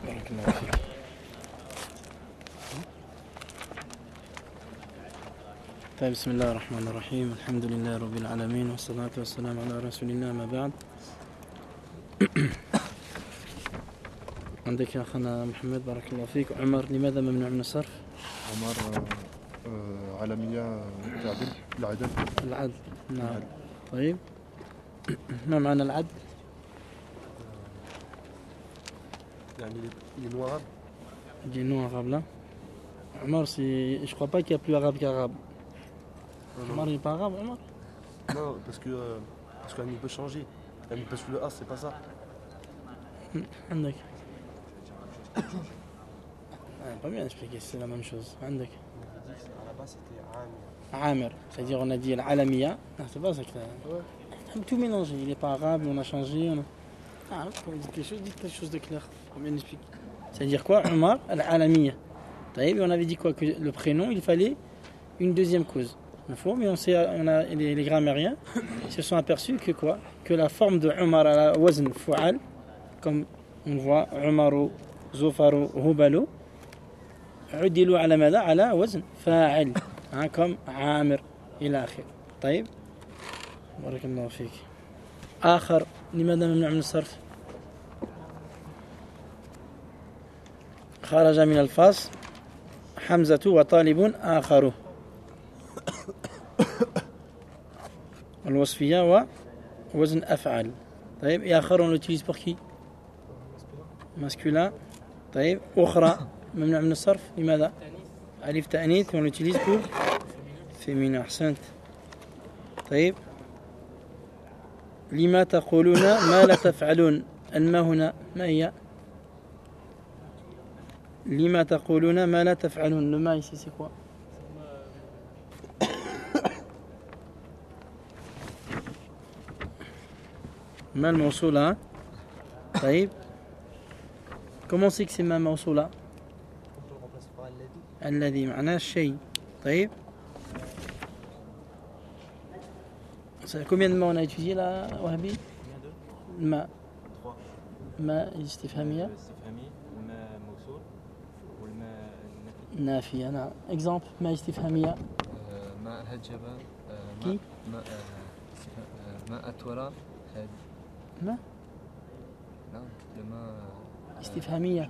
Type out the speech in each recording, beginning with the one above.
بارك الله فيك. طيب بسم الله الرحمن الرحيم، الحمد لله رب العالمين والصلاة والسلام على رسول الله ما بعد. عندك يا أخنا محمد بارك الله فيك. عمر لماذا ممنوع من الصرف؟ عمر علمية العدل. العدل، نعم. طيب ما معنى العدل؟ يعني les noirs. Des noms arabes là. Omar, je crois pas qu'il y a plus arabe qu'arabe. Omar, il n'est pas arabe, Omar? Non, parce qu'un peut changer. Parce que le A, c'est pas ça. عندك. Pas bien expliqué, c'est la même chose. عندك. À la base, c'était Amir. C'est-à-dire, on a dit l'Alamiya. Non, c'est pas ça que Ouais. On a tout mélangé. Il n'est pas arabe, on a changé. Ah, quand vous dites quelque chose de clair. Faut bien expliquer. C'est-à-dire quoi? Omar, l'Alamiya. On avait dit quoi? Que le prénom, il fallait une deuxième cause. Mais les grammairiens se sont aperçus que quoi? Que la forme de Omar à la wazn fu'al, comme on voit Omaru, Zufaru, Hubalu, عدلوا على ماذا؟ على وزن فاعل كم عامر إلى آخره. طيب بارك الله فيك. آخر لماذا ممنوع من الصرف؟ خرج من الفصل حمزة وطالب آخر. الوصفية ووزن أفعل. طيب et آخر on l'utilise pour qui? Masculin. طيب أخرى ممنوع من الصرف لماذا؟ ألف تأنيث on l'utilise pour féminin. أحسنت. طيب لما تقولون ما لا تفعلون؟ الماء هنا ما هي؟ لما تقولون ما لا تفعلون؟ le ma ici c'est quoi? ما الموصولة. طيب comment c'est que c'est ما موصولة؟ الذي معناه الشيء. طيب combien de mots on a étudié là, Wahabi? ما ما استفهامية ما موصول والماء نافية. نعم. exemple ما استفهامية. ما هجب كي ما أتورى ما نعم لما استفهامية.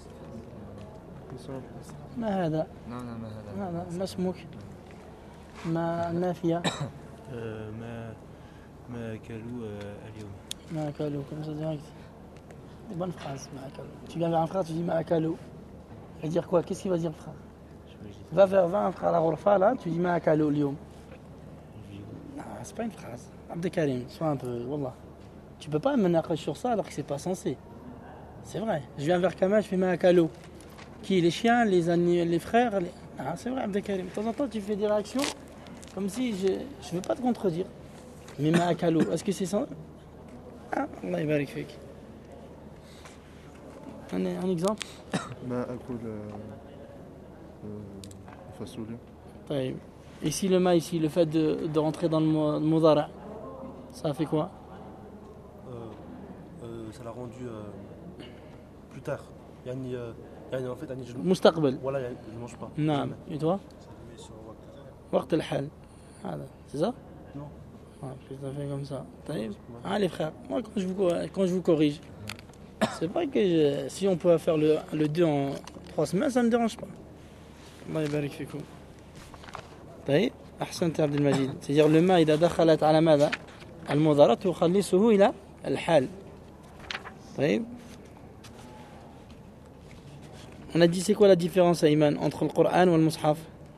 ما هذا؟ نعم ما هذا ما اسمك؟ ما نافية. ما أكلوا اليوم. ما أكلوا comme ça direct. Des bonnes phrases. ما أكلوا. Tu viens vers un frère, tu dis ما أكلوا. Il va dire quoi? Qu'est-ce qu'il va dire le frère? Va un frère à la Ghurfa là, tu dis ما أكلوا اليوم. Non, c'est pas une phrase. Abdelkarim, sois un peu, wallah. Tu peux pas me naqash sur ça alors que c'est pas censé. C'est vrai. Je viens vers Kamal, je fais ma akalo. Qui? Les chiens, les frères. Ah, c'est vrai, Abdelkarim. De temps en temps, tu fais des réactions comme si je veux pas te contredire. Mais ma akalo, est-ce que c'est ça? Ah, Allah yabarik fik. Un exemple? ما أكل فاصوليا. طيب. Ici, le ma, ici, le fait de rentrer dans le mudara, ça fait quoi? Ça l'a rendu plus tard. Yani en fait, je مستقبل. voilà, je mange pas. نعم. Et toi? وقت الحال. هذا. C'est ça? Non. Ah, tout à fait comme ça. Ah, les frères, moi quand je vous corrige, c'est vrai que si on peut faire le 2 en 3 semaines, ça ne me dérange pas. Allah yabarik fikoum. طيب أحسنت عبد المجيد. C'est-à-dire le ma إذا دخلت على ماذا؟ المضارع تخلصه إلى الحال. طيب. On a dit c'est quoi la différence Ayman entre le Coran et le Mus'haf?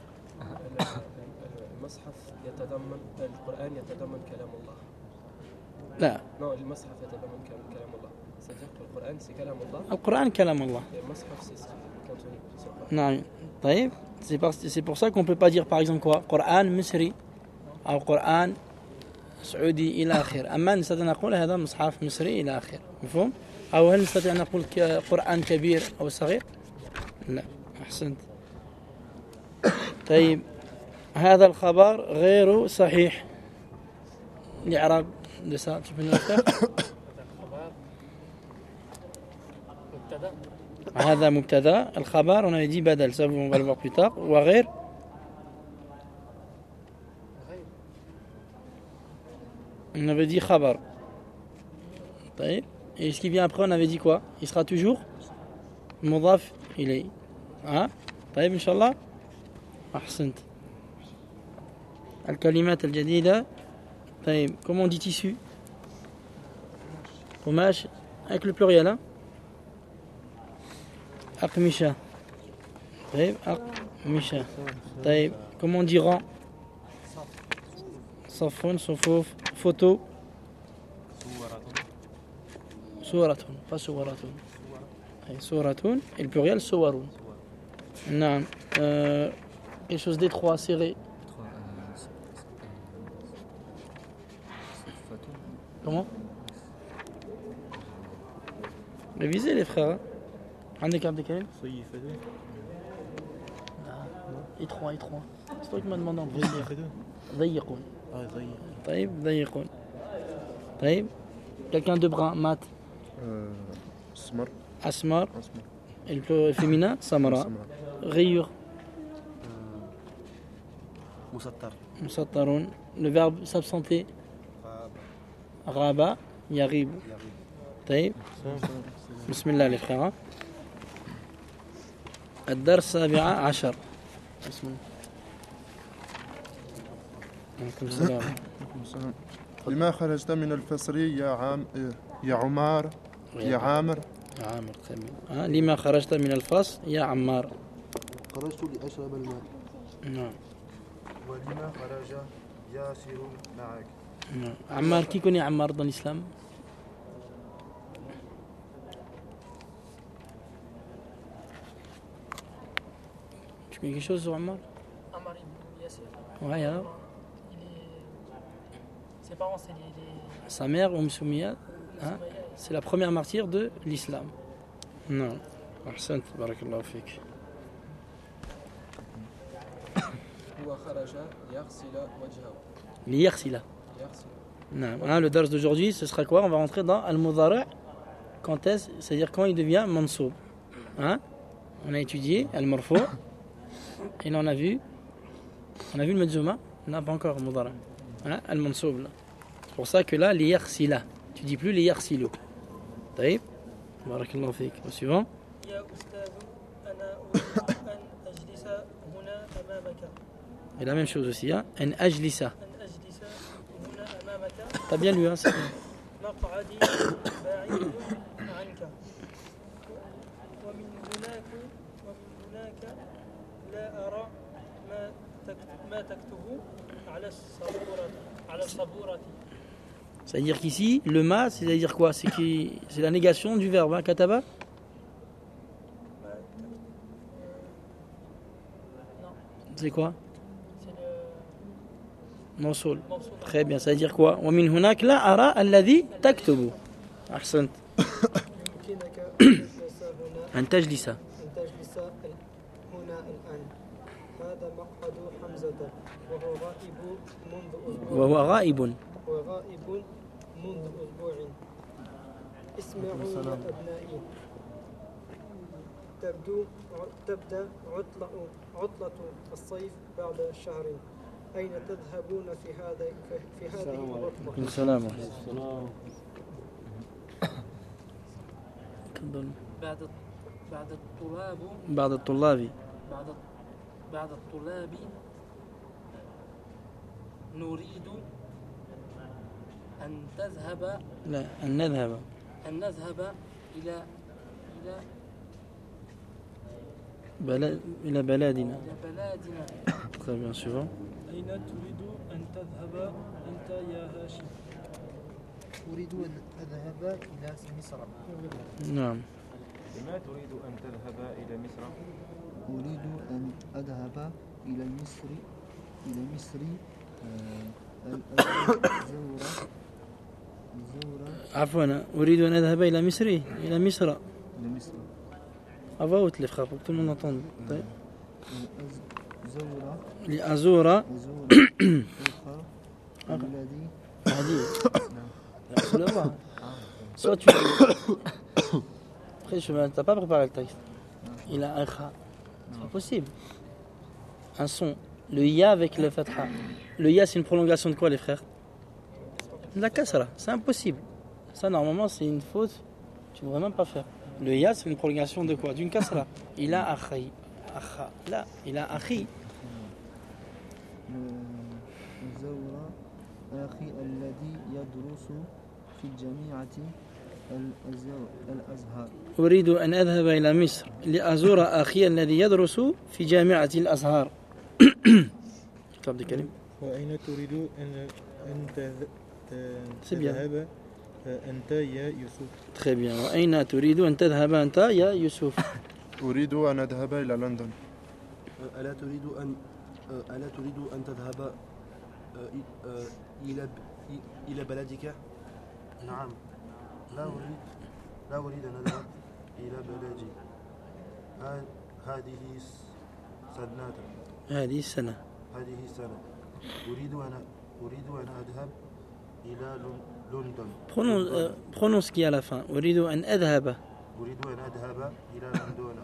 المصحف يتضمن القرآن يتضمن كلام الله. لا. Non, المصحف يتضمن كلام الله. C'est-à-dire que le Coran c'est كلام الله. القرآن كلام الله. المصحف c'est contenu. Non. طيب. C'est pour ça qu'on peut pas dire par exemple quoi? Coran Misri ou Coran سعودي إلى آخر. أما نستطيع نقول هذا مصحف مصري إلى آخر. مفهوم؟ أو هل نستطيع نقول قرآن كبير أو صغير؟ لا. أحسنت. طيب هذا الخبر غير صحيح. الإعراب de ça, tu peux nous le faire? هذا مبتدا الخبر on avait dit badal ça on va le voir plus tard وغير on avait dit khabar طيب et ce qui vient après on avait dit quoi il sera toujours مضاف إليه ها طيب إن شاء الله أحسنت الكلمات الجديدة طيب comment on dit tissu قماش avec le pluriel hein أقمشة طيب أقمشة طيب comment on dit rang صف صفوف photo صورة pas صورة صورة et le pluriel صور نعم quelque chose d'étroit serré comment révisez les frères hein. عندك عبد الكريم étroit c'est toi qui m'as demandé en premier ضيقون طيب ضيقون طيب quelqu'un de brun mat اسمر asmar et le féminin samara rayure مسطر مسطرون le verbe s'absenter غابة يغيب طيب بسم الله les frères hein. الدرس 17 بسم الله عليكم السلام لما خرجت من الفصل يا عمار يا عامر عامر لما خرجت من الفصل يا عمار خرجت لأشرب الماء نعم ولما خرج ياسر معك نعم عمار qui connaît عمار dans l'islam tu connais quelque chose sur Ammar Ammar ibn Yasir. ouais alors Ses parents, c'est les sa mère Soumiya hein, c'est la première martyre de l'islam non أحسنت بارك الله فيك هو خرج ليغسل وجهه. ليغسل non hein, le dars d'aujourd'hui ce sera quoi on va rentrer dans al-mudari' quand est-ce c'est-à-dire quand il devient mansoub hein on a étudié al-marfu' et là on a vu le madzuma non pas encore al-mudari' hein al-mansoub là. C'est pour ça que là liyaghsila tu dis plus liyaghsilu طيب بارك الله فيك au suivant يا أستاذ أنا أريد أن أجلس هنا أمامك. et la même chose aussi hein an ajlisa أن أجلس هنا أمامك. t'as bien lu hein c'est مقعدي بعيد عنك. ومن هناك لا أرى ما تكتب على الصبورة. c'est-à-dire qu'ici le ma c'est-à-dire quoi c'est la négation du verbe hein, kataba c'est quoi C'est le موصول morceau. très bien ça veut dire quoi ومن هناك لا أرى الذي تكتب أحسنت يمكنك أن تجلس هنا أن تجلس أن تجلس هنا الآن. هذا مقعد حمزة وهو غائب وغائب منذ أسبوع. اسمعوا يا أبنائي. تبدأ عطلة الصيف بعد شهر. أين تذهبون في هذه العطلة؟ السلام بعض الطلاب نريد أن تذهب لا أن نذهب إلى إلى بلادنا بلادنا. très bien suivant أين تريد أن تذهب أنت يا هاشم؟ أريد أن أذهب إلى مصر. نعم لما تريد أن تذهب إلى مصر؟ أريد أن أذهب إلى مصر عفوا أريد أن أذهب إلى مصر مصر. à voix haute les frères pour que tout le monde entende طيب. لأزور لأزور الذي هذه soit tu Après, tu n'as pas préparé le texte. Il a un kha. C'est pas possible. Un son. Le ya avec le fatha. Le ya, c'est une prolongation de quoi, les frères? De la kasra. C'est impossible. Ça, normalement, c'est une faute. Tu ne devrais même pas faire. Le ya, c'est une prolongation de quoi? D'une kasra. Il a akhi. Akha. Là, il a akhi. زور أخي الذي يدرس في جامعة الأزهر. أريد أن أذهب إلى مصر لأزور أخي الذي يدرس في جامعة الأزهر. طب دي كلمة. وأين تريد أن C'est bien. تذهب أنت يا يوسف؟ Très bien. وأين تريد أن تذهب أنت يا يوسف؟ أريد أن أذهب إلى لندن. ألا تريد أن تذهب إلى بلدك؟ نعم. لا أريد أن أذهب إلى بلدي. هذه السنة. أريد أن أذهب إلى لندن. Prononce ce qui est à la fin. أريد أن أذهب إلى لندن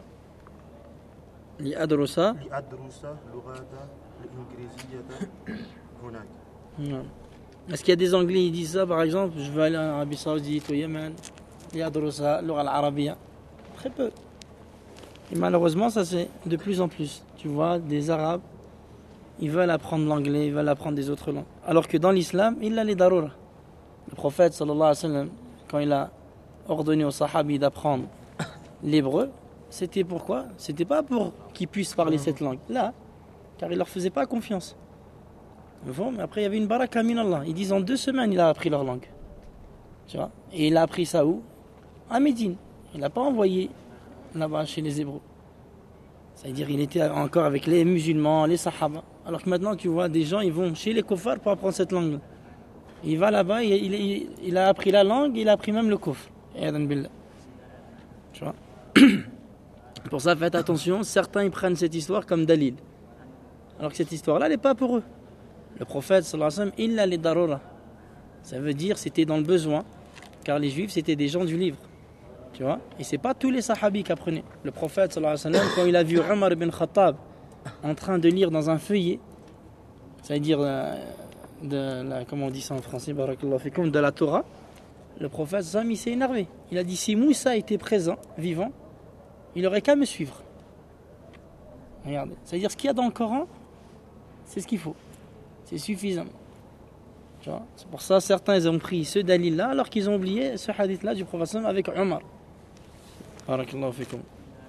لأدرس اللغة الإنجليزية هناك. Non. Est-ce qu'il y a des Anglais qui disent ça, par exemple, je vais aller en Arabie Saoudite, au Yémen, لأدرس اللغة العربية? Très peu. Et malheureusement, ça c'est de plus en plus. Tu vois, des Arabes, ils veulent apprendre l'anglais, ils veulent apprendre des autres langues. Alors que dans l'islam, il a les daroura. Le prophète, sallallahu alayhi wa sallam, quand il a ordonné aux sahabis d'apprendre l'hébreu, c'était pourquoi? C'était pas pour qu'ils puissent parler cette langue. Là, car il leur faisait pas confiance. Bon, mais après, il y avait une baraka min Allah. Ils disent en 2 semaines, il a appris leur langue. Tu vois? Et il a appris ça où? À Médine. Il n'a pas envoyé là-bas chez les Hébreux. C'est-à-dire il était encore avec les musulmans, les sahaba. Alors que maintenant, tu vois, des gens, ils vont chez les kuffars pour apprendre cette langue. Il va là-bas, il a appris la langue, il a appris même le kufr. Tu vois? Pour ça, faites attention, certains ils prennent cette histoire comme dalil. Alors que cette histoire-là, elle n'est pas pour eux. Le prophète, sallallahu alayhi wa sallam, il a les darura. Ça veut dire c'était dans le besoin, car les juifs, c'était des gens du livre. Tu vois? Et c'est pas tous les sahabis qui apprenaient. Le prophète, sallallahu alayhi wa sallam, quand il a vu Omar ibn Khattab en train de lire dans un feuillet, ça veut dire comment on dit ça en français, barakallahu fikoum, de la Torah, le prophète, sallallahu alayhi wa sallam, il s'est énervé. Il a dit, si Moussa était présent, vivant, il aurait qu'à me suivre. Regardez. C'est-à-dire ce qu'il y a dans le Coran, c'est ce qu'il faut. C'est suffisant. Tu vois? C'est pour ça certains ils ont pris ce dalil-là alors qu'ils ont oublié ce hadith-là du prophète avec Omar. Barakallahu fikum.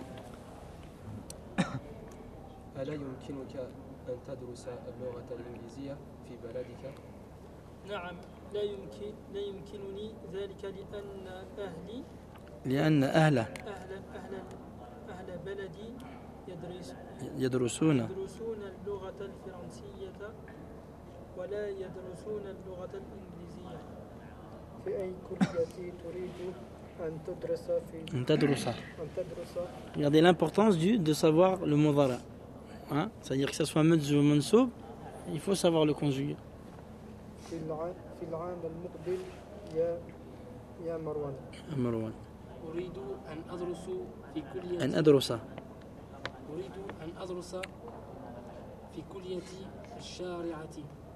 ألا يمكنك أن تدرس اللغة الإنجليزية في بلدك؟ نعم لا يمكنني ذلك لأن أهل بلدي يدرسون اللغة الفرنسية ولا يدرسون اللغة الإنجليزية. في أي كلية تريد أن تدرس Regardez l'importance de savoir le mudara. Hein? C'est-à-dire que ce soit mudz ou mansoub, il faut savoir le conjuguer. في العام المقبل يا مروان. أريد أن أدرس في كلية الشارعة.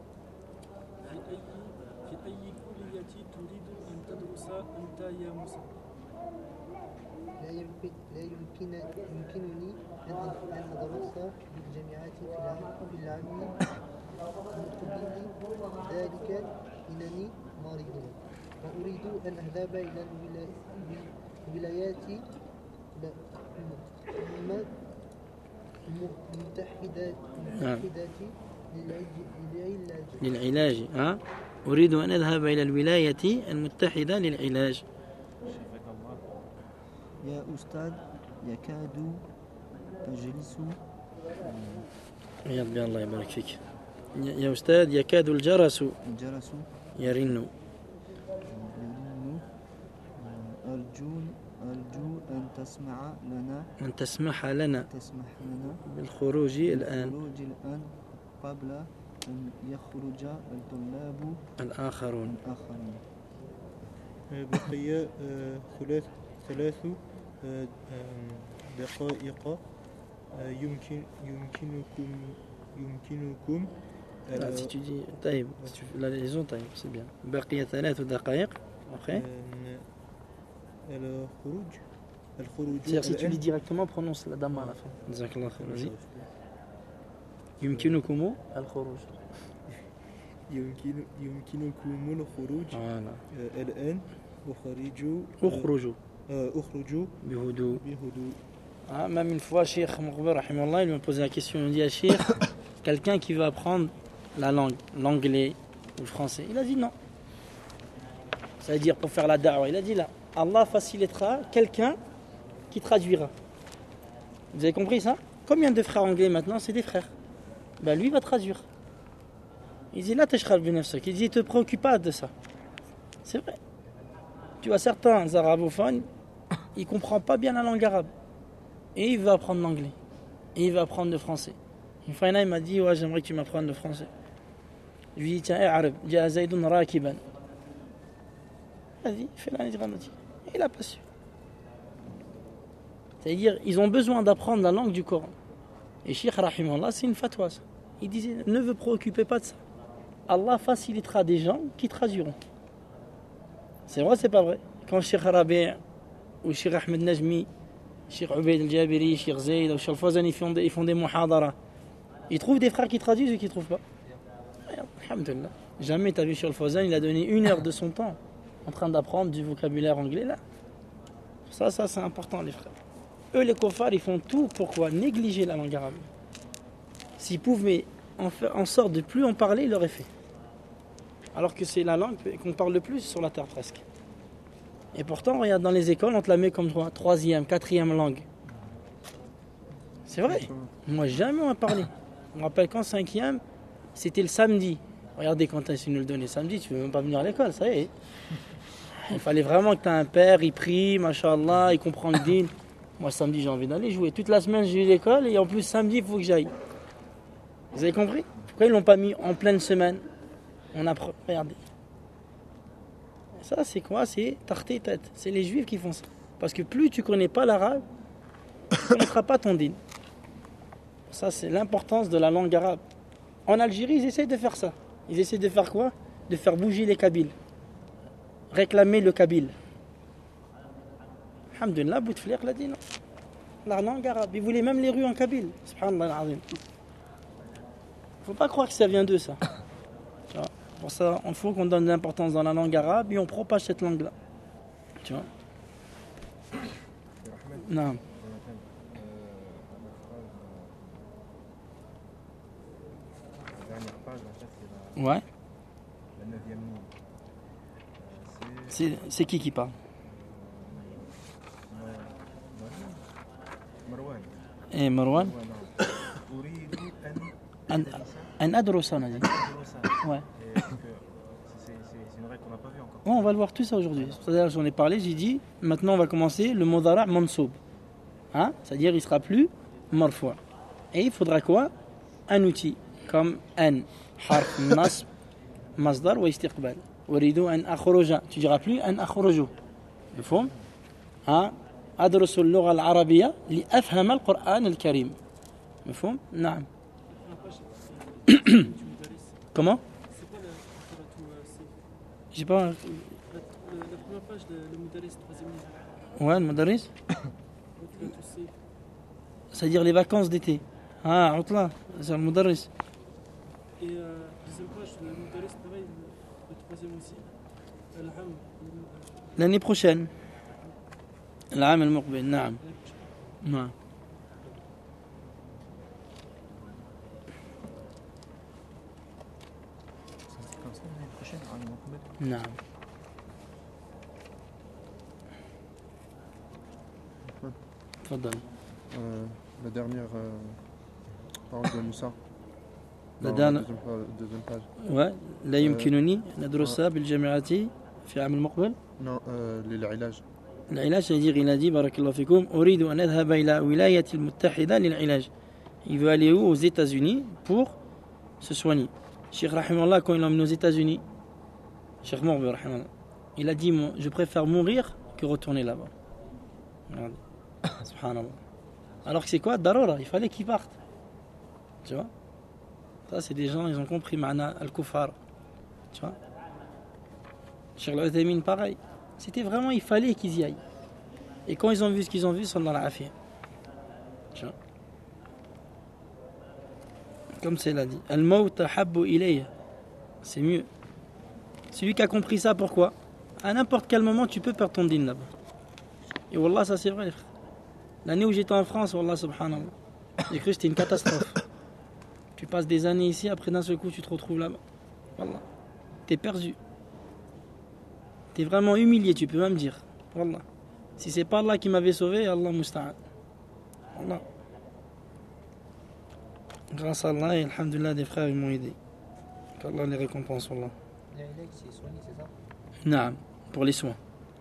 في أي كلية تريد أن تدرس أنت يا موسى؟ لا يمكنني أن أدرس بالجامعة في العام المقبل ذلك إنني مريض وأريد أن أذهب إلى الولايات المتحدة للعلاج. أريد أن أذهب إلى الولاية المتحدة للعلاج. يا أستاذ يكاد تجلس. الله يبارك فيك. يا أستاذ يكاد الجرس يرن. أرجو أن تسمح لنا بالخروج الآن قبل أن يخرج الطلاب الآخرون. بقي 3 دقائق يمكنكم Si tu dis طيب, si tu fais la liaison, طيب, c'est bien. بقي 3 دقائق. Après. الخروج C'est-à-dire si tu lis directement, prononce la dame à la fin. Jazakallah khair. Vas-y. يمكنكم الخروج. يمكنكم الخروج Voilà. الآن اخرجوا بهدوء. Ah, même une fois, Cheikh Mourber, rahimahullah, il m'a posé la question. Il m'a dit à Cheikh, quelqu'un qui veut apprendre la langue, l'anglais ou le français, il a dit non. C'est-à-dire pour faire la da'wah, il a dit là, Allah facilitera quelqu'un qui traduira. Vous avez compris ça? Combien de frères anglais maintenant? C'est des frères. Ben lui va traduire. Il dit là, tashkhal binafsak. Il dit, ne te préoccupe pas de ça. C'est vrai. Tu vois, certains arabophones, ils ne comprennent pas bien la langue arabe. Et il veut apprendre l'anglais. Et il veut apprendre le français. Une fois, il m'a dit, ouais, j'aimerais que tu m'apprennes le français. Je lui ai dit, tiens, arabe, jaa zaydun rakiban. Vas-y, fais la nidranati. Il n'a pas su. C'est-à-dire, ils ont besoin d'apprendre la langue du Coran. Et Cheikh Rahimahullah, c'est une fatwa. Ça. Il disait, ne vous préoccupez pas de ça. Allah facilitera des gens qui traduiront. C'est vrai, c'est pas vrai. Quand Cheikh Rabi' ou Cheikh Ahmed Najmi, Cheikh Ubaid al-Jabiri, Cheikh Zayd ou Cheikh Fawzan, ils font des muhadara. Ils trouvent des frères qui traduisent ou qui ne trouvent pas. Alhamdulillah. Jamais tu as vu Cheikh Fawzan, il a donné 1 heure de son temps en train d'apprendre du vocabulaire anglais là. Ça c'est important les frères. Eux les kuffars, ils font tout pour quoi? Négliger la langue arabe. S'ils pouvaient en sorte de plus en parler, ils l'auraient fait. Alors que c'est la langue qu'on parle le plus sur la terre presque. Et pourtant, regarde, dans les écoles, on te la met comme 3e, 4e langue. C'est vrai. Moi, jamais on m'a parlé. Je me rappelle qu'en 5e, c'était le samedi. Regardez quand ils nous le donnaient samedi, tu ne veux même pas venir à l'école, ça y est. Il fallait vraiment que tu aies un père, il prie, machallah, il comprend le din. Moi, samedi, j'ai envie d'aller jouer. Toute la semaine, j'ai eu l'école et en plus, samedi, il faut que j'aille. Vous avez compris? Pourquoi ils ne l'ont pas mis en pleine semaine? On apprend. Regardez. Ça, c'est quoi? C'est tarté tête. C'est les juifs qui font ça. Parce que plus tu ne connais pas l'arabe, tu ne connaîtras pas ton din. Ça, c'est l'importance de la langue arabe. En Algérie, ils essayent de faire ça. Ils essayent de faire quoi? De faire bouger les Kabyles. Réclamer le Kabyle. Alhamdulillah, Bouteflika l'a dit non. La langue arabe. Ils voulaient même les rues en Kabyle. Subhanallah al-azim. Il ne faut pas croire que ça vient d'eux, ça. Pour ça, il faut qu'on donne de l'importance dans la langue arabe et on propage cette langue-là. Tu vois? Non. Ouais. C'est qui parle? Et Marwan. Un adrosa, on a dit. Ouais. Ouais, on va le voir tout ça aujourd'hui. C'est-à-dire, j'en ai parlé, j'ai dit, maintenant on va commencer le modara mansoub. Hein? C'est-à-dire, il sera plus marfou'. Et il faudra quoi? Un outil, comme an, harf, nasb, masdar ou istiqbal. Uridu an akhruja. Tu diras plus an akhruju. مفهوم؟ أدرس اللغة العربية لأفهم القرآن الكريم. مفهوم؟ نعم. Comment? J'ai pas. La première page, le Mudaris, 3e livre. Ouais, le Mudaris. C'est-à-dire les vacances d'été. Ah, Outla, c'est le Mudaris. Et deuxième page, le Mudaris, pareil, le 3e aussi. L'année prochaine. العام المقبل نعم. نعم. نعم. تفضل. La dernière parole de Moussa. La dernière. Deuxième page. Ouais. لا يمكنني ندرسها بالجامعة في العام المقبل. Non, للعلاج. العلاج c'est-à-dire il a dit بارك الله فيكم أريد أن أذهب إلى ولاية المتحدة للعلاج. Il veut aller où? Aux États-Unis pour se soigner. Cheikh Rahimahullah, quand il l'a emmené aux États-Unis, Cheikh Mourber, il a dit je préfère mourir que retourner là-bas. Regardez. Subhanallah. Alors que c'est quoi Darura, il fallait qu'ils partent. Tu vois. Ça, c'est des gens, ils ont compris Ma'na al-Kufar. Tu vois. Cheikh Al-Uthaymin, pareil. C'était vraiment, il fallait qu'ils y aillent. Et quand ils ont vu ce qu'ils ont vu, sallallahu alayhi wa sallam. Tu vois. Comme c'est l'a dit. Al-Maut habbu ilayya. C'est mieux. Celui qui a compris ça, pourquoi? À n'importe quel moment, tu peux perdre ton din là-bas. Et Wallah, ça c'est vrai. L'année où j'étais en France, Wallah, subhanallah, j'ai cru que c'était une catastrophe. Tu passes des années ici, après d'un seul coup, tu te retrouves là-bas. Wallah. T'es perdu. T'es vraiment humilié, tu peux même dire. Wallah. Si c'est pas Allah qui m'avait sauvé, Allah musta'an. Wallah. Grâce à Allah et alhamdulillah, des frères ils m'ont aidé. Qu'Allah les récompense, Wallah. C'est soigné, c'est ça? Naam, pour les soins.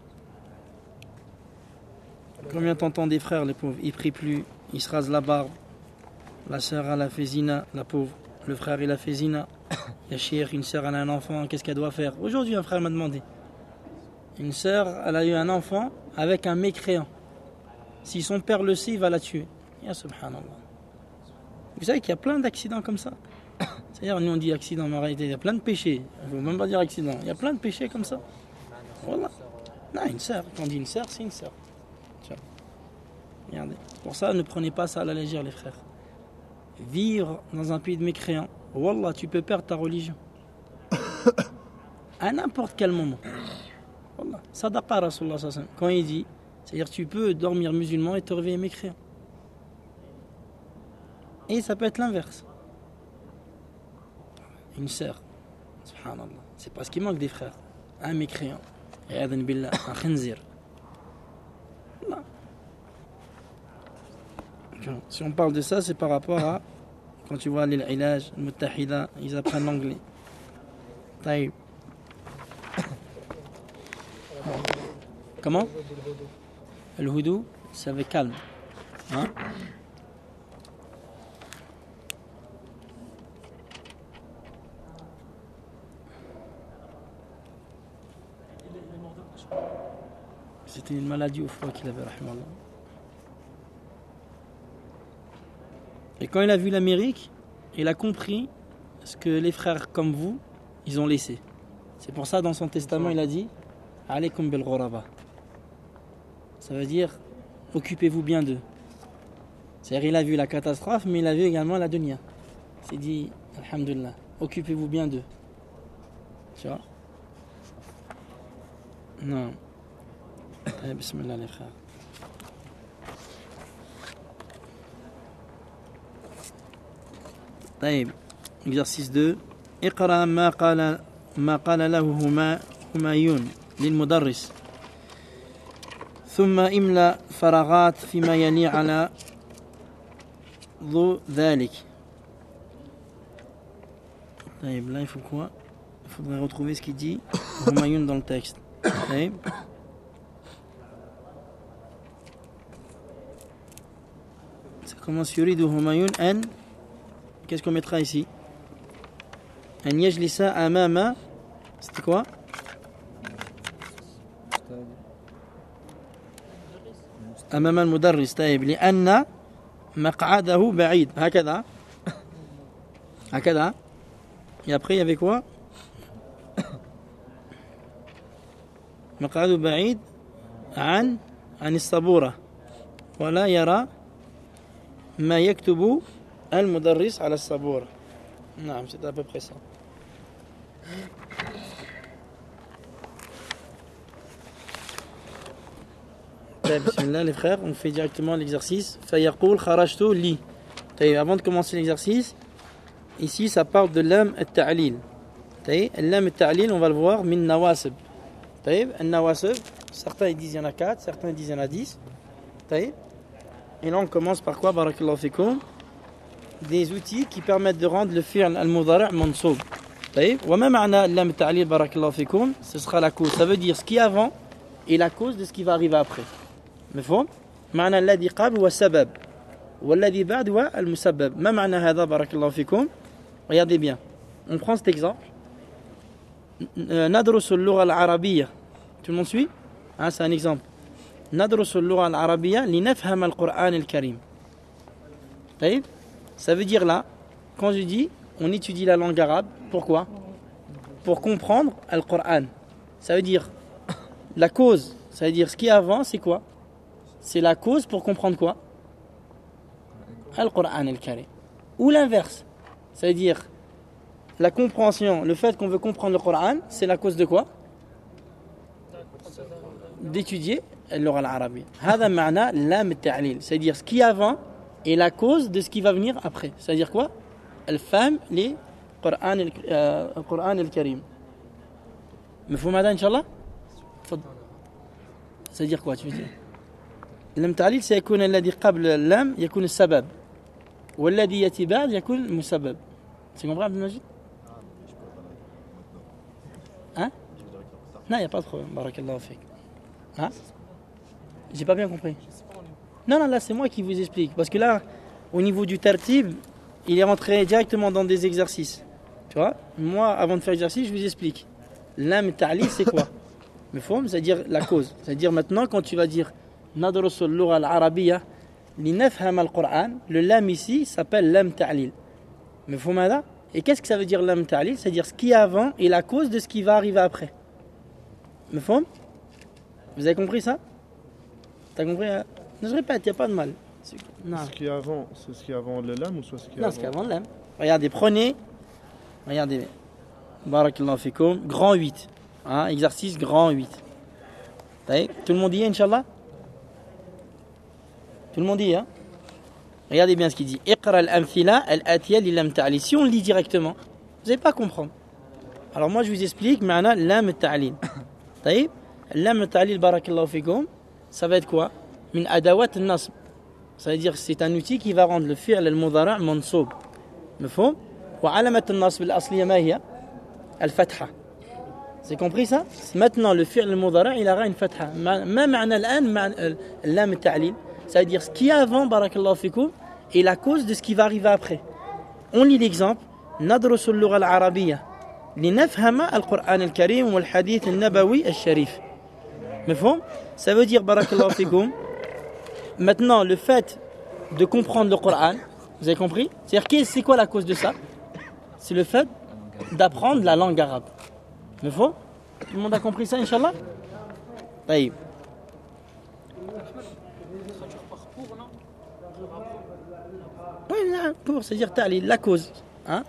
Combien t'entends des frères, les pauvres? Ils prient plus, ils se rasent la barbe. La sœur, elle a fait zina, la pauvre. Le frère, il a fait zina. Il y a Cheikh, une sœur, elle a un enfant, qu'est-ce qu'elle doit faire? Aujourd'hui, un frère m'a demandé. Une sœur, elle a eu un enfant avec un mécréant. Si son père le sait, il va la tuer. Ya subhanallah. Vous savez qu'il y a plein d'accidents comme ça. C'est-à-dire, nous on dit accident, mais en réalité, il y a plein de péchés. Il ne faut même pas dire accident. Il y a plein de péchés comme ça. Voilà. Non, une sœur. Quand on dit une sœur, c'est une sœur. Regardez. Pour ça, ne prenez pas ça à la légère, les frères. Vivre dans un pays de mécréants, Wallah, tu peux perdre ta religion. À n'importe quel moment. Wallah. Sadaqa Rasulullah sallallahu alayhi wa sallam. Quand il dit, c'est-à-dire tu peux dormir musulman et te réveiller mécréant. Et ça peut être l'inverse. Une sœur, subhanallah, c'est parce qu'il manque des frères. Un mécréant, ya'adhan billah, un khinzir. Non. Si on parle de ça, c'est par rapport à quand tu vois l'ilaj, le muttahida, ils apprennent l'anglais. Taïb. Comment? Le houdou, c'est avec calme. Hein? C'était une maladie au foie qu'il avait, rahimallah. Et quand il a vu l'Amérique, il a compris ce que les frères comme vous, ils ont laissé. C'est pour ça, dans son testament, il a dit « Alaykum bil ghuraba ». Ça veut dire « Occupez-vous bien d'eux ». C'est-à-dire il a vu la catastrophe, mais il a vu également la dunya. Il s'est dit « Alhamdulillah, occupez-vous bien d'eux ». Tu vois? Non. Allez, bismillah les frères. طيب exercice 2 اقرأ ما قال له همايون للمدرس ثم املأ فراغات فيما يلي على ضوء ذلك. طيب là il faut quoi? Il faudrait retrouver ce qu'il dit Humayun dans le texte. طيب. Ça commence يريد همايون أن. Qu'est-ce qu'on mettra ici? أن يجلس أمام. C'était quoi? أمام المدرس. طيب لأن مقعده بعيد. هكذا. هكذا. Et après il y avait quoi? مقعده بعيد عن السبورة ولا يرى ما يكتب المدرس على السبورة. نعم c'est à peu près ça. Bismillah les frères, on fait directement l'exercice. فيقول خرجت لي. Avant de commencer l'exercice, ici ça parle de lam at-ta'lil. Lam at-ta'lil, on va le voir min nawasib. Al-nawasib, certains ils disent il y en a 4, certains disent il y en a 10. Et là on commence par quoi? Barakallahu fikoum. Des outils qui permettent de rendre le fi'l al-mudari' mansoub. Wa ma ma'na lam at-ta'lil barakallahu fikoum, ce sera la cause. Ça veut dire ce qui est avant et la cause de ce qui va arriver après. مفهوم؟ معنى الذي قبل هو السبب والذي بعد هو المسبب. ما معنى هذا بارك الله فيكم؟ Regardez bien. On prend cet exemple. ندرس اللغة العربية. Tout le monde suit? C'est un exemple. ندرس اللغة العربية لنفهم القرآن الكريم. طيب, ça veut dire là, quand je dis on étudie la langue arabe, pourquoi? Pour comprendre le Coran. Ça veut dire la cause, ça veut dire ce qui est avant, c'est quoi? C'est la cause pour comprendre quoi? Le Coran al-Karim. Ou l'inverse, ça veut dire la compréhension, le fait qu'on veut comprendre le Coran, c'est la cause de quoi? D'étudier اللغة العربية. هذا معنى لام التعليل, c'est-à-dire ce qui est avant est la cause de ce qui va venir après. C'est-à-dire quoi? الفهم للقرآن الكريم. مفهوم هذا إن شاء الله؟ تفضل. C'est-à-dire quoi tu veux dire? لام التعليل سيكون الذي قبل اللام يكون السبب والذي يأتي بعد يكون المسبب. C'est compris Abdel Majid? Hein? Non, il n'y a pas de problème. Barakallahu fik. Hein? J'ai pas bien compris. Non, là c'est moi qui vous explique. Parce que là, au niveau du tartib, il est rentré directement dans des exercices. Tu vois? Moi, avant de faire l'exercice, je vous explique. Lam ta'li, c'est quoi? Mais faut, c'est-à-dire la cause. C'est-à-dire maintenant, quand tu vas dire Nadrusul Lugha al-Arabiyya li nafham al-Qur'an, le lam ici s'appelle lam ta'lil. Mais faut m'ada? Et qu'est-ce que ça veut dire lam ta'lil? C'est-à-dire ce qui est avant est la cause de ce qui va arriver après. Mais faut? Vous avez compris ça? T'as compris? Non, je répète, il n'y a pas de mal. Non. Ce qui est avant, c'est ce qui est avant le lam ou soit ce qui est Non, avant? ce qui est avant le lam. Regardez, prenez. Regardez. Barakallahu fikoum. Grand 8. Hein, exercice grand 8. Tout le monde y est, Inch'Allah? Tout le monde y est, hein? Regardez bien ce qu'il dit. Iqra al-amthila al-atiya li lam ta'lil. Si on le lit directement, vous n'allez pas comprendre. Alors moi, je vous explique. Ma'na lam ta'lil. Taïb. Lam ta'lil, barakallahu fikoum. Ça va être quoi? Min adawat al-nasb. Ça veut dire que c'est un outil qui va rendre le fi'l al-mudara' mansoub. Mafhoum? Wa alamat al-nasb al-asliya ma hiya? Al-fatha. C'est compris ça? Maintenant, le fi'l al-mudara' il aura une fatha. Ma ma'na al-an lam ta'lil. Ça veut dire ce qui est avant, barakallahu fikoum, est la cause de ce qui va arriver après. On lit l'exemple. Nadrusu al-lugha al-arabiyya linafhama al-Qur'an al-Karim wal hadith al-nabawi al-sharif. Mafhoum? Ça veut dire, barakallahu fikoum, maintenant, le fait de comprendre le Coran, vous avez compris? C'est-à-dire, c'est quoi la cause de ça? C'est le fait d'apprendre la langue arabe. Mais faut? Tout le monde a compris ça, Inch'Allah? Taïb. Oui, pour, c'est-à-dire, ta'lil, la cause. Hein?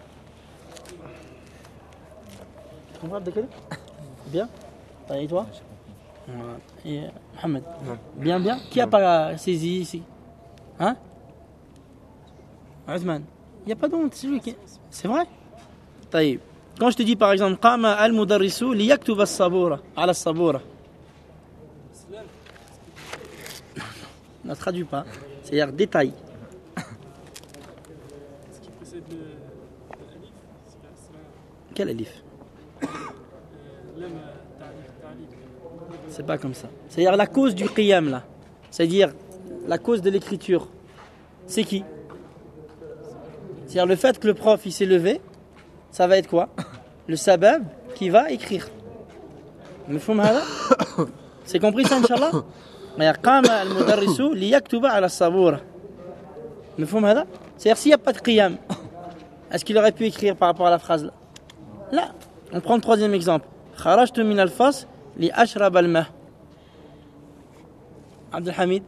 Tu comprends, Abdelkader? Bien? Et toi? Et Mohamed? Bien, bien. Qui a pas saisi ici? Hein? Othman? Il n'y a pas d'honte, c'est lui qui... C'est vrai? Taïb. Quand je te dis par exemple, Qama al-mudarrisu li yaktub as-sabura ala as-sabura. Ne traduis pas. C'est-à-dire détail. Ce qui précède l'alif, Quel alif? C'est pas comme ça. C'est-à-dire la cause du qiyam là. C'est-à-dire la cause de l'écriture. C'est qui? C'est-à-dire le fait que le prof il s'est levé, ça va être quoi? Le sabab qui va écrire. C'est compris ça, Inch'Allah? Qama al-mudarrisu li yaktuba ala as-sabura. C'est-à-dire s'il n'y a pas de qiyam, est-ce qu'il aurait pu écrire par rapport à la phrase là? Là, on prend le troisième exemple. Kharajtu min al-fasl li ashrab al-ma. Abdel Hamid.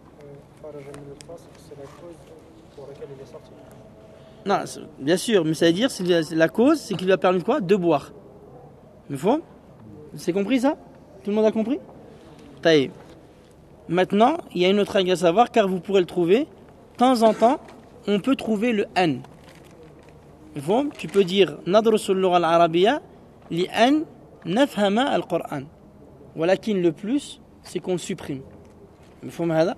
Non, bien sûr, mais ça veut dire c'est la cause, c'est qu'il lui a permis quoi? De boire. Mais faut? C'est compris ça? Tout le monde a compris? Taïb. Maintenant, il y a une autre règle à savoir, car vous pourrez le trouver. De temps en temps, on peut trouver le an. Mais faut? Tu peux dire nadrusul lugha al-arabiyya li an nafhama al-Qur'an. Walakin le plus, c'est qu'on le supprime. Mais faut m'hada?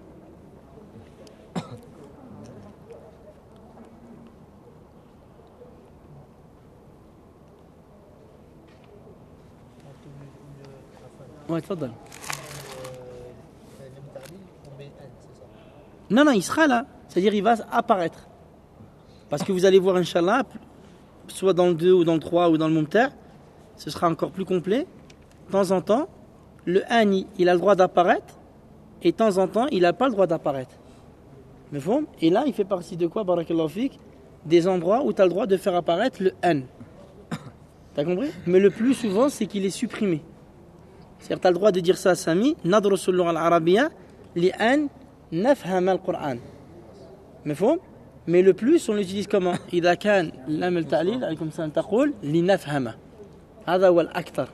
Ouais, تفضل. Non, il sera là. C'est-à-dire, il va apparaître. Parce que vous allez voir, Inch'Allah, soit dans le 2 ou dans le 3 ou dans le Mumta', ce sera encore plus complet. De temps en temps, le an, il a le droit d'apparaître et de temps en temps, il n'a pas le droit d'apparaître. Mais bon, et là, il fait partie de quoi, barakallahu fik? Des endroits où tu as le droit de faire apparaître le an. T'as compris? Mais le plus souvent, c'est qu'il est supprimé. C'est-à-dire, tu as le droit de dire ça à Sami, nadrusu al-lugha al-arabiyya li an nafhama al-Qur'an. Mais le plus, on l'utilise comment? إذا كان لام التعليل عليكم السلام تقول لنفهم. هذا هو الأكثر.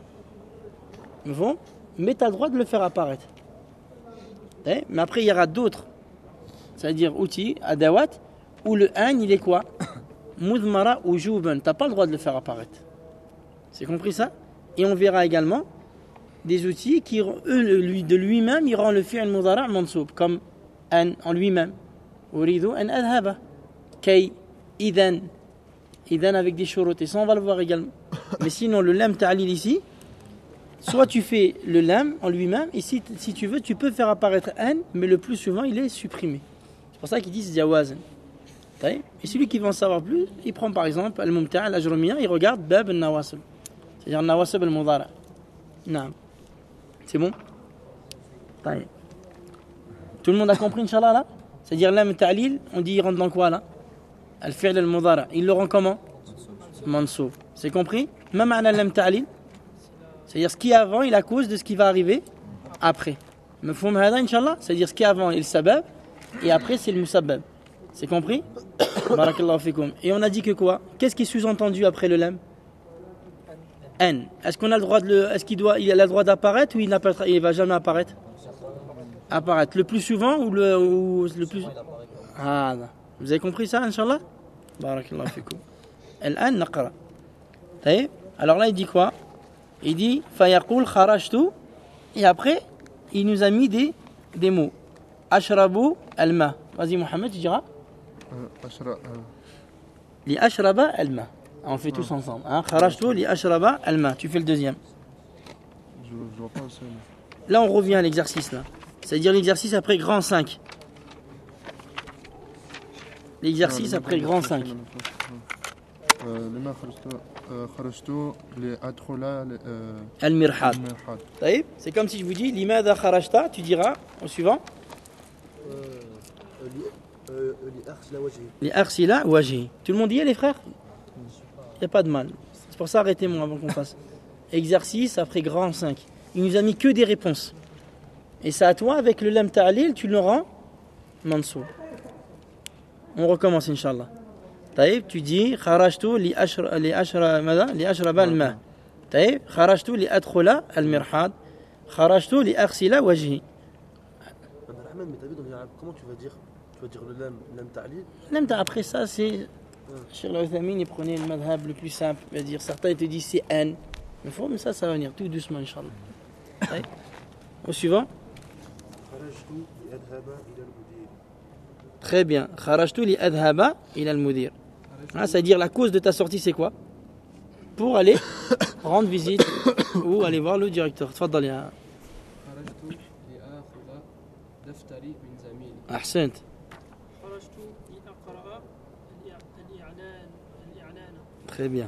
Mais tu as le droit de le faire apparaître. Mais après, il y aura d'autres, c'est-à-dire outils, adawat, où le an, il est quoi? Mudmara ou jouban. Tu n'as pas le droit de le faire apparaître. C'est compris ça? Et on verra également des outils qui, eux, de lui-même, ils rendent le fi'l mudara' mansoub, comme an en lui-même. Uridu an adhaba. Kay, idan. Idan avec des shurut. Et ça, on va le voir également. Mais sinon, le lam ta'lil ici, soit tu fais le lam en lui-même, et si tu veux, tu peux faire apparaître an, mais le plus souvent, il est supprimé. C'est pour ça qu'ils disent jawazan. Et celui qui veut en savoir plus, il prend par exemple al-mumta' al-ajrumiyya, il regarde bab al-nawasib. C'est-à-dire al-nawasib al-mudara'. Non. C'est bon? Tout le monde a compris, Inch'Allah, là? C'est-à-dire lam ta'lil, on dit il rentre dans quoi, là? Al-fi'l al-mudara'. Il le rend comment? Mansoub. C'est compris? Ma ma'na lam ta'lil? C'est-à-dire ce qui est avant, il est à cause de ce qui va arriver après. Mafhoum hada, Inch'Allah? C'est-à-dire ce qui est avant est le sabab, et après c'est le musabbab. C'est compris? Barakallahu fikoum. Et on a dit que quoi? Qu'est-ce qui est sous-entendu après le lam? N. Est-ce qu'on a le droit il a le droit d'apparaître ou il va jamais apparaître? Apparaître. Le plus souvent ou le plus? Ah, vous avez compris ça, Inch'Allah? Barakallahu fikoum. Al-an naqra. Alors là, il dit quoi? Il dit fayaqul kharajtu, et après il nous a mis des mots. Ashrabu al-ma. Vas-y Mohamed, tu diras. Li ashraba al-ma. On fait tous ensemble. Kharajtu li ashraba al-ma. Tu fais le deuxième. Je vois pas ça. Là on revient à l'exercice là. C'est-à-dire l'exercice après grand 5. L'exercice après grand 5. خرجت لأدخل المرحاض. طيب, c'est comme si je vous dis لماذا خرجت, tu diras au suivant لأغسل وجهي. Tout le monde y est, les frères? Il n'y a pas de mal. C'est pour ça, arrêtez-moi avant qu'on fasse. Exercice après grand 5. Il nous a mis que des réponses. Et c'est à toi, avec le lam ta'lil, tu le rends mansoub. On recommence, Inch'Allah. طيب, tu dis خرجت لأشرب الماء. طيب, خرجت لأدخل المرحاض. خرجت لأغسل وجهي. Comment tu vas dire? Tu vas dire le lam ta'lil? Lam ta'lil, après ça, c'est... Cheikh Al-Uthaymin, il prenait le madhab le plus simple. Il va dire, certains te disent c'est an. Mais ça va venir tout doucement, Inch'Allah. Au suivant. Très bien. Kharajtu li adhaba ila al-mudir. C'est-à-dire la cause de ta sortie, c'est quoi? Pour aller rendre visite ou aller voir le directeur. Tfaddal ya. خرجت لآخذ دفتري من زميلي. أحسنت. خرجت لأقرأ الإعلان. Très bien.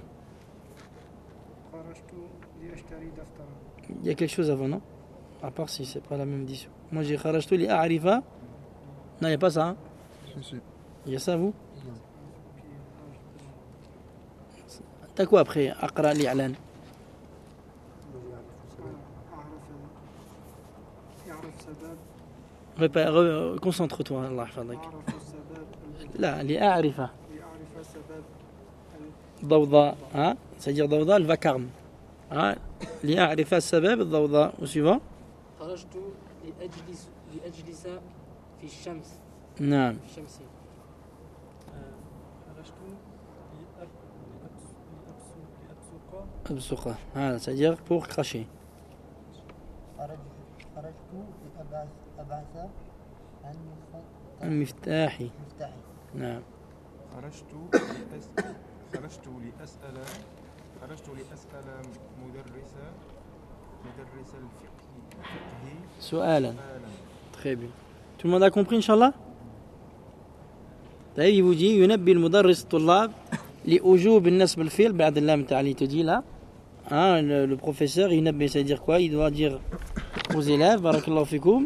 خرجت لأشتري دفترا. Il y a quelque chose avant, non? À part si c'est pas la même édition. Moi j'ai kharajtu li a'rifa. Non, il n'y a pas ça. Hein? Si. Il y a ça, vous? T'as quoi après? Aqra li'lan. Concentre-toi, Allah yahfadak. Là, li'a'rifa. Dawda, hein? C'est-à-dire Dawda, le vacarme. Hein? Li'a'rifa sabab, Dawda. Au suivant. خرجت لأجلس في الشمس. نعم. في الشمس. خرجت Absuqa. C'est-à-dire pour cracher. خرجت لأبعث عن المفتاحي. مفتاحي. نعم. خرجت لأسأل مدرس الفقه سؤالا. Très bien. Tout le monde a compris, Inch'Allah? طيب, il vous dit ينبي المدرس الطلاب لوجوب النصب الفعل بعد اللام التعليل. te dit là, hein, le professeur, il نبي, c'est-à-dire quoi? Il doit dire aux élèves, barakallahu fikoum,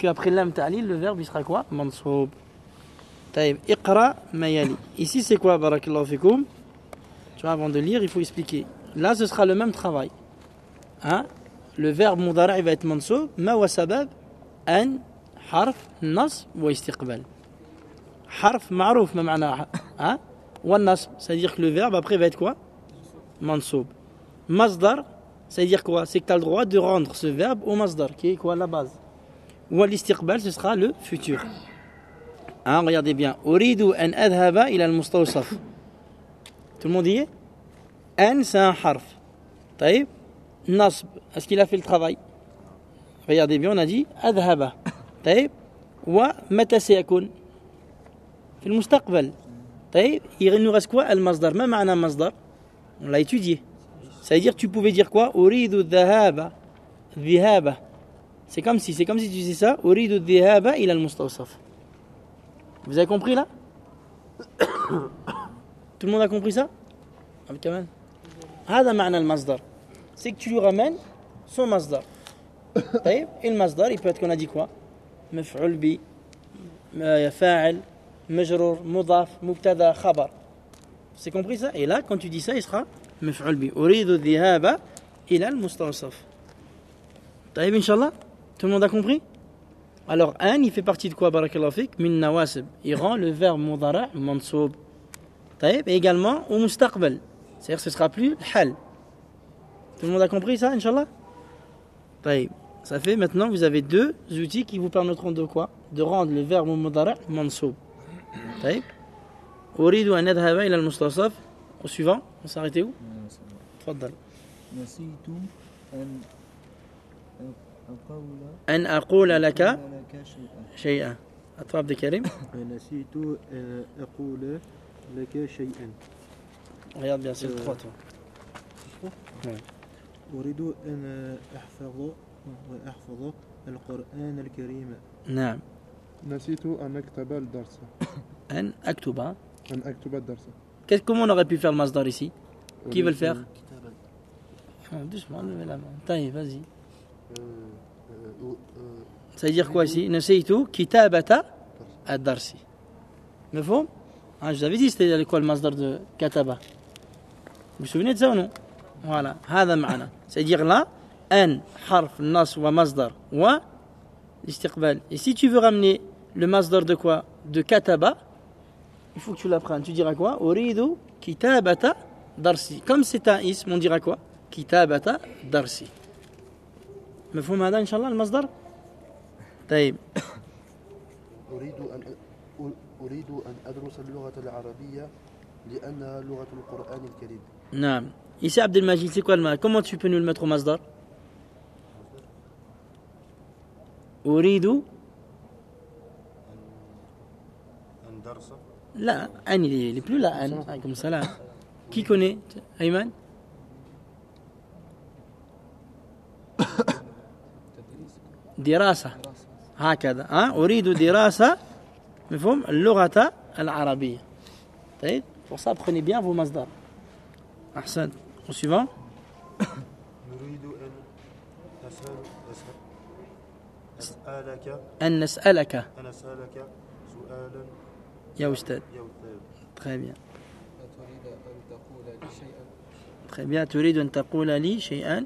qu'après l'am ta'lil, le verbe il sera quoi? Mansoub. Taïb, iqra ma yali. Ici c'est quoi, barakallahu fikoum? Tu vois, avant de lire, il faut expliquer. Là, ce sera le même travail. Hein? Le verbe mudara' il va être mansoub. Ma wa sabab? An, harf, nasb wa istiqbal. Harf ma'rouf, ma ma'na. Hein? Wa nasb, c'est-à-dire que le verbe après va être quoi? Mansoub. Masdar, c'est-à-dire quoi? C'est que tu as le droit de rendre ce verbe au masdar, qui est quoi la base. Wa l'istiqbal, ce sera le futur. Hein, regardez bien. Uridu an adhaba ila al-mustawsaf. Tout le monde y est? An, c'est un harf. Taïb. Nasb, est-ce qu'il a fait le travail? Regardez bien, on a dit adhaba. Taïb. Wa mata sayakun? Fi al-mustaqbal. Taïb. Il nous reste quoi? Al-masdar. Ma ma'na masdar? On l'a étudié. Ça veut dire que tu pouvais dire quoi? Uridu dhahaba. Dhihaba. C'est comme si tu disais ça. Uridu dhihaba ila al-mustawsaf. Vous avez compris là? Tout le monde a compris ça? كمان هذا معنى المصدر. C'est que tu lui ramènes son masdar. طيب et le masdar il peut être qu'on a dit quoi? مفعول به فاعل مجرور مضاف مبتدا خبر. C'est compris ça? Et là quand tu dis ça il sera مفعول به. أريد الذهاب إلى المستوصف. طيب Inch'Allah? Tout le monde a compris? Alors, an, il fait partie de quoi, barakallahu fik? Min nawasib. Il rend le verbe mudara' mansoub. Taïb, et également, au mustaqbal. C'est-à-dire que ce ne sera plus hal. Tout le monde a compris ça, Inch'Allah? Taïb. Ça fait maintenant, vous avez deux outils qui vous permettront de quoi? De rendre le verbe mudara' mansoub. Taïb. Uridu an adhaba ila al-mustawsaf. Au suivant, on s'arrêtait où? Tfaddal. نسيت أن أقول لك شيئا. شيئا. أطفال عبد الكريم. نسيت أقول لك شيئا. Regarde bien, c'est le 3 toi. أريد أن أحفظ القرآن الكريم. نعم. نسيت أن أكتب الدرس. أن أكتب. أن أكتب الدرس. Comment on aurait pu faire le masdar ici? Qui veut le faire? Doucement, levez la main. Taï, vas-y. Ça veut dire quoi ici? نسيت كتابة الدرس. مفهوم? Je vous avais dit c'était quoi le masdar de kataba. Vous vous souvenez de ça ou non? Voilà, هذا معنى. C'est-à-dire là, an, harf, nas wa masdar wa l'istiqbal. Et si tu veux ramener le masdar de quoi? De kataba, il faut que tu l'apprennes. Tu diras quoi? أريد كتابة درسي. Comme c'est un ism, on dira quoi? كتابة درسي. مفهوم هذا إن شاء الله المصدر؟ طيب. أريد أن أدرس اللغة العربية لأنها لغة القرآن الكريم. نعم. Ici Abdelmajid, c'est quoi le mal? Comment tu peux nous le mettre au masdar? أريد أن درس. لا, أن il est plus là, أن. Comme ça là. Qui connaît? Ayman? دراسة هكذا أريد دراسة مفهوم اللغة العربية. طيب pour ça prenez bien vos masdar. أحسن. Au suivant. نريد أن نسألك سؤالا يا أستاذ. Très bien. Très bien. تريد أن تقول لي شيئا.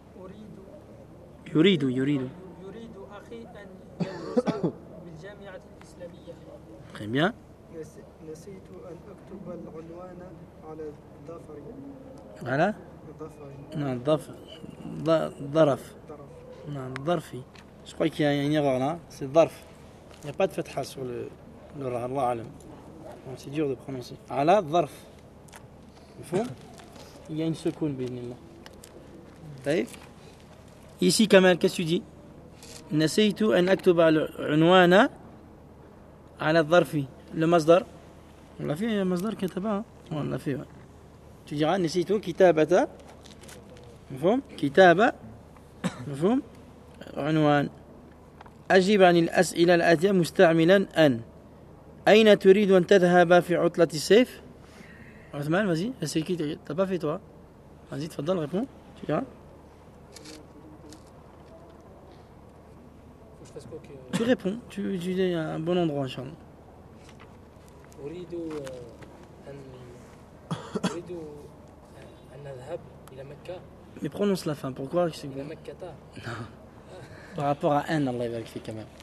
يريد أخي أن يدرس بالجامعة الإسلامية. Très bien. نسيت أن أكتب العنوان على الظفر. على نعم ظرف. نعم ظرفي. Je crois qu'il y a une erreur là, c'est ظرف. Il n'y a pas de fatha sur le ra, Allah alam. C'est dur de prononcer. على ظرف. مفهوم? Il y a une seconde بإذن الله. طيب. Ici Kamal, qu'est-ce que tu dis? نسيت أن أكتب العنوان على الظرف. Le masdar. On l'a fait, le masdar كتبها. On l'a fait. Tu diras نسيت كتابة. مفهوم؟ كتابة. مفهوم؟ عنوان. أجيب عن الأسئلة الآتية مستعملا أن. أين تريد أن تذهب في عطلة الصيف؟ عثمان, vas-y. C'est qui? T'as pas fait toi? Vas-y, تفضل, réponds. Tu diras. tu réponds, tu es à un bon endroit, Inch'Allah. أريد أريد أن نذهب إلى مكة Mais prononce la fin, pourquoi c'est إلى مكة par rapport à un, Allah va quand même.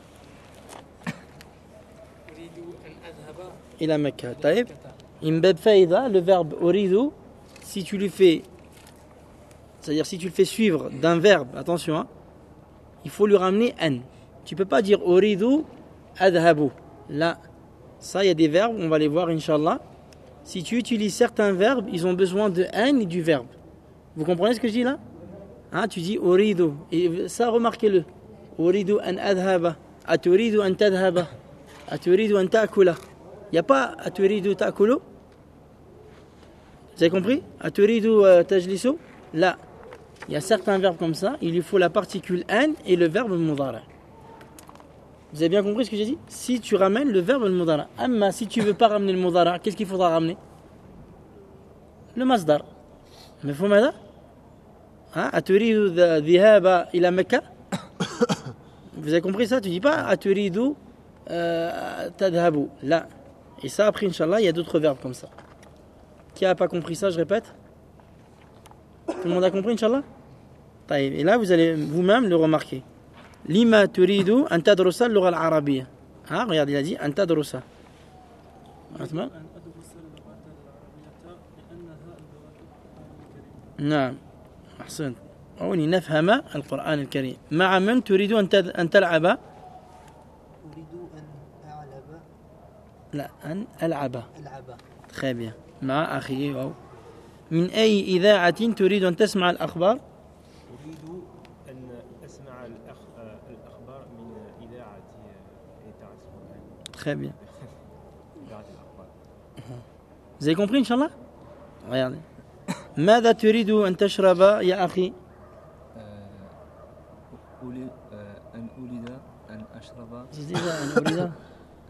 أريد أن أذهب Il a Mecca. إلى Taïb. مكة Imbab faïda, le verbe oridu, si tu lui fais, c'est-à-dire si tu le fais suivre d'un verbe, attention, hein, il faut lui ramener an. Tu peux pas dire oridu adhabu. Là, ça, il y a des verbes, on va les voir, Inch'Allah. Si tu utilises certains verbes, ils ont besoin de an et du verbe. Vous comprenez ce que je dis là? Hein, tu dis oridu. Et ça, remarquez-le. Oridu an adhaba. Aturidu an tadhaba. Aturidu an ta'kula. Il n'y a pas aturidu ta'kulu. Vous avez compris? Aturidu tajlisu. Là, il y a certains verbes comme ça. Il lui faut la particule an et le verbe mudara. Vous avez bien compris ce que j'ai dit? Si tu ramènes le verbe mudara. Amma, si tu ne veux pas ramener le mudara, qu'est-ce qu'il faudra ramener? Le masdar. Mais faut m'aider? Aturidu dhihaba ila Mecca. Vous avez compris ça? Tu ne dis pas aturidu tadhabu. Là. Et ça, après, Inch'Allah, il y a d'autres verbes comme ça. Qui n'a pas compris ça, je répète? Tout le monde a compris, Inch'Allah? Taïb. Et là, vous allez vous-même le remarquer. Lima turidu an tadrusa al-lugha al-arabiyya. Ah, regarde, il a dit an tadrusa. Asma? أن أدرس اللغة العربية لأنها اللغة الكريمة. نعم أحسنت أولي نفهم القرآن الكريم مع من تريد أن تلعب أريد أن ألعب لا أن ألعب ألعب très bien مع أخي أو من أي إذاعة تريد أن تسمع الأخبار أريد أن أسمع الأخبار من إذاعة القرآن. très bien إذاعة الأخبار. vous avez compris Inch'Allah regardez ماذا تريد أن تشرب يا أخي أريد أن أشرب c'est déjà أن أريد أن أريد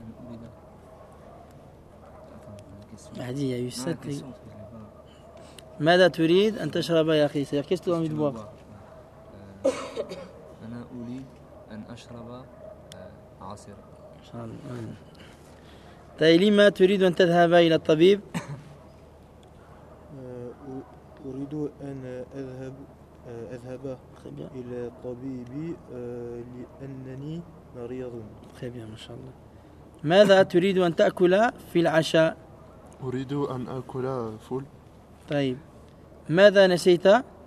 هذه il y a eu 7 ماذا تريد أن تشرب يا أخي c'est-à-dire qu'est-ce que tu as envie de boire أنا أريد أن أشرب عصير. طيب لما تريد أن تذهب إلى الطبيب أريد أن أذهب très bien إلى الطبيب لأنني مريض. très bien ما شاء الله ماذا تريد أن تأكل في العشاء أريد أن آكل فول. طيب ماذا نسيت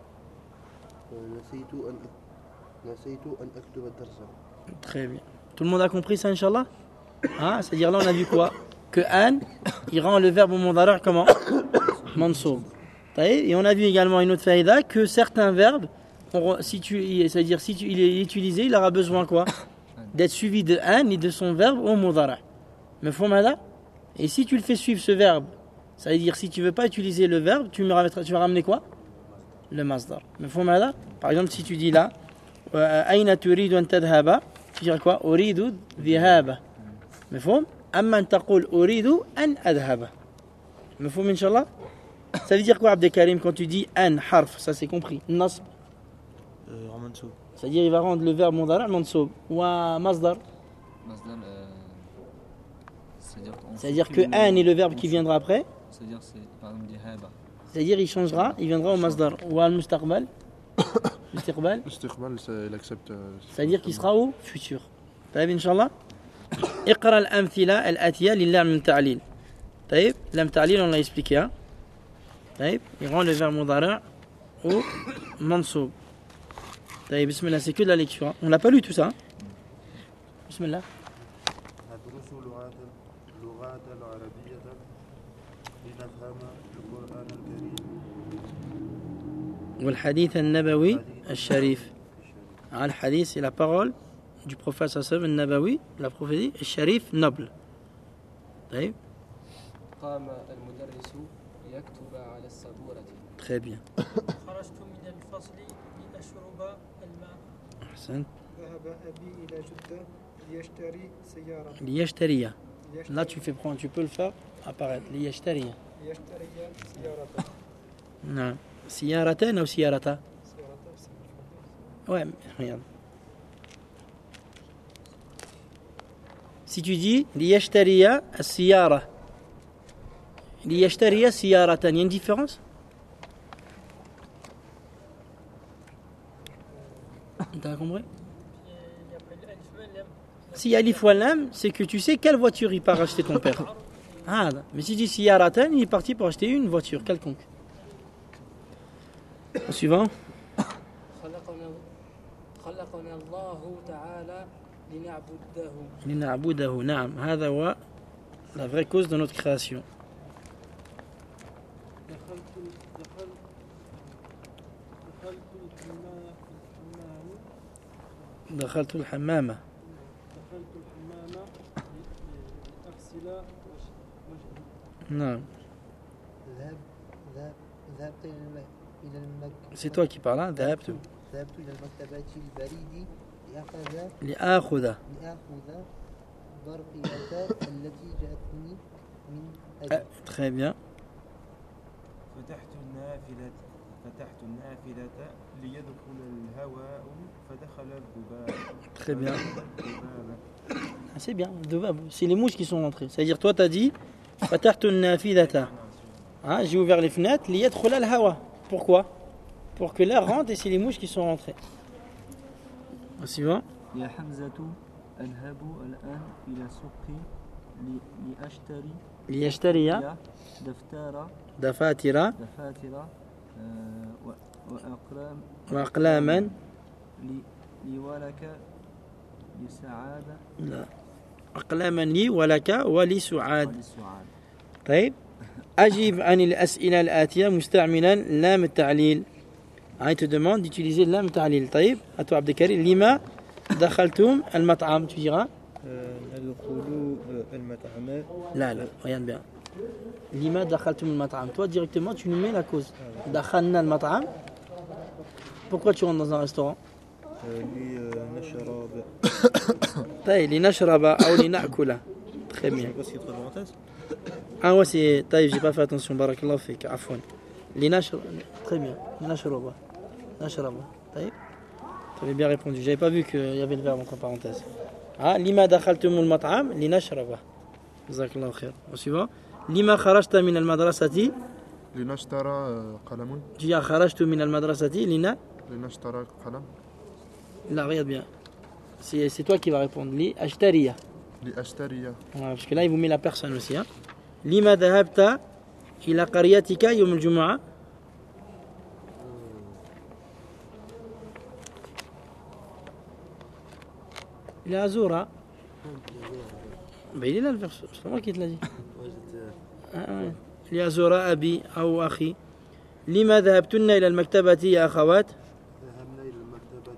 نسيت أن أكتب الدرس. très bien tout le monde a compris ça Inch'Allah c'est-à-dire là on a vu quoi que an il rend le verbe au mudari' comment mansoub. Et on a vu également une autre faïda que certains verbes, c'est-à-dire si il est utilisé, il aura besoin quoi d'être suivi de an et de son verbe au mudara'. Mais faut m'aider. Et si tu le fais suivre ce verbe, ça veut dire si tu veux pas utiliser le verbe, tu vas ramener quoi? Le masdar. Mais faut m'aider. Par exemple, si tu dis là, aïna turidu an tadhhaba, tu dirais quoi? Uridu dhihaba. Mais faut amma taqul uridu an adhhaba. Mais faut Inch'Allah. Ça veut dire quoi, Abdelkarim, quand tu dis an harf, ça c'est compris. Nasb. C'est-à-dire il va rendre le verbe mudari' mansoub. Wa masdar. C'est-à-dire que an est le verbe qui viendra après. C'est-à-dire c'est par exemple dhihaba. C'est-à-dire il changera, il viendra au masdar. Wa al-mustaqbal. Istiqbal. Istiqbal, il accepte. C'est-à-dire qu'il sera au futur. طيب Inch'Allah. اقرأ الأمثلة الآتية للام التعليل. طيب لام التعليل on l'a expliqué hein. طيب il rend le verbe mudari' au mansoub. طيب بسم الله c'est que de la lecture hein. On l'a pas lu tout ça hein. بسم الله ندرس اللغات العربية لنفهم القرآن الكريم والحديث النبوي الشريف. الحديث c'est la parole du prophète sallallahu alayhi wa sallam النبوي, la prophétie الشريف noble. طيب قام المدرس يكتب على السبورة. très bien. خرجت من الفصل لأشرب الماء. أحسنت. ذهب أبي إلى جدة ليشتري سيارة. ليشتري. Là tu fais prendre, tu peux le faire apparaître. ليشتري. ليشتري سيارة. نعم. سيارتين أو سيارة؟ سيارة. Ouais, regarde. Si tu dis liyashtariya as-siyara, liyashtariya siyaratan, il y a une différence? T'as compris? Si alif wa lam, c'est que tu sais quelle voiture il part acheter ton père. Ah, mais si tu dis siyaratan, il est parti pour acheter une voiture quelconque. Au suivant. خلقنا الله تعالى لنعبده. لنعبده نعم هذا هو la vraie cause de notre création. دخلت الحمامة لأغسل وجهي. نعم. ذهبت إلى المكتبة. C'est toi qui parles, hein? ذهبت إلى المكتبة البريد لآخذ برقية التي جاءتني من أجل. Très bien. فتحت النافذة ليدخل الهواء فدخل الذباب. Très bien. Ah, c'est bien, الذباب. C'est les mouches qui sont rentrées. C'est-à-dire, toi, tu as dit فتحت النافذة. Hein, j'ai ouvert les fenêtres ليدخل الهواء. Pourquoi? Pour que l'air rentre et c'est les mouches qui sont rentrées. Au suivant. يا حمزة أذهب الآن إلى السوق ليشتري دفاتر وأقلاما لي ولك لسعادة. لا، أقلاما لي ولك ولسعاد. طيب، أجيب عن الأسئلة الآتية مستعملا لام التعليل. Il te demande d'utiliser l'lam ta'lil. طيب, à toi Abdelkarim. Lima dakhaltum al-mat'am, tu diras? Là, regarde bien. Lima dakhaltum al-mat'am. Toi directement tu nous mets la cause. Dakhalna al-mat'am. Pourquoi tu rentres dans un restaurant? طيب, linashraba ou linakula. Très bien. Ah ouais, c'est... طيب, j'ai pas fait attention. Barakallahu fik. Afwan. Linashraba. Très bien. Linashraba. Nashraba. طيب. Tu avais bien répondu. J'avais pas vu qu'il y avait le verbe entre parenthèses. Ah, lima dakhaltumul mat'am linashraba. Jazakallahu khair. Au suivant. Lima kharajta min al-madrasati. linashtara qalamun. Tu dis kharajtu min al-madrasati linashtara qalam. Là, regarde bien. C'est toi qui vas répondre. Li ashtariya. Li ashtariya. Voilà, parce que là, il vous met la personne aussi. Hein. Lima dhahabta ila qaryatika yawm al-jumu'ah. Il est à Zoura. Ben, il est là le verset. C'est pas moi qui te l'ai dit. Il est à Zoura, Abi, ou Akhi. Lima dhahabtunna ila al-maktabati ya akhawat. ذهبنا إلى المكتبة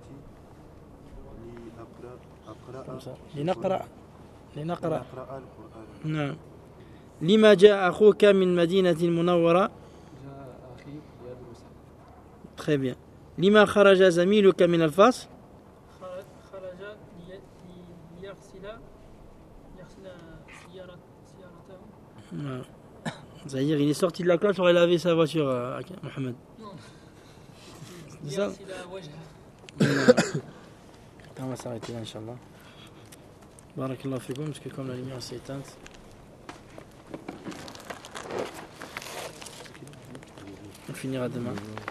لنقرأ القرآن. نعم. لما جاء أخوك من مدينة المنورة. جاء أخي يدرس. Très bien. لما خرج زميلك من الفصل. خرج ليغسل سيارته. C'est-à-dire, il est sorti de la classe pour aller laver sa voiture, Mohamed. Non. C'est ça? On va s'arrêter là, Inch'Allah. Barakallahu fikoum, parce que comme la lumière s'est éteinte. On finira demain.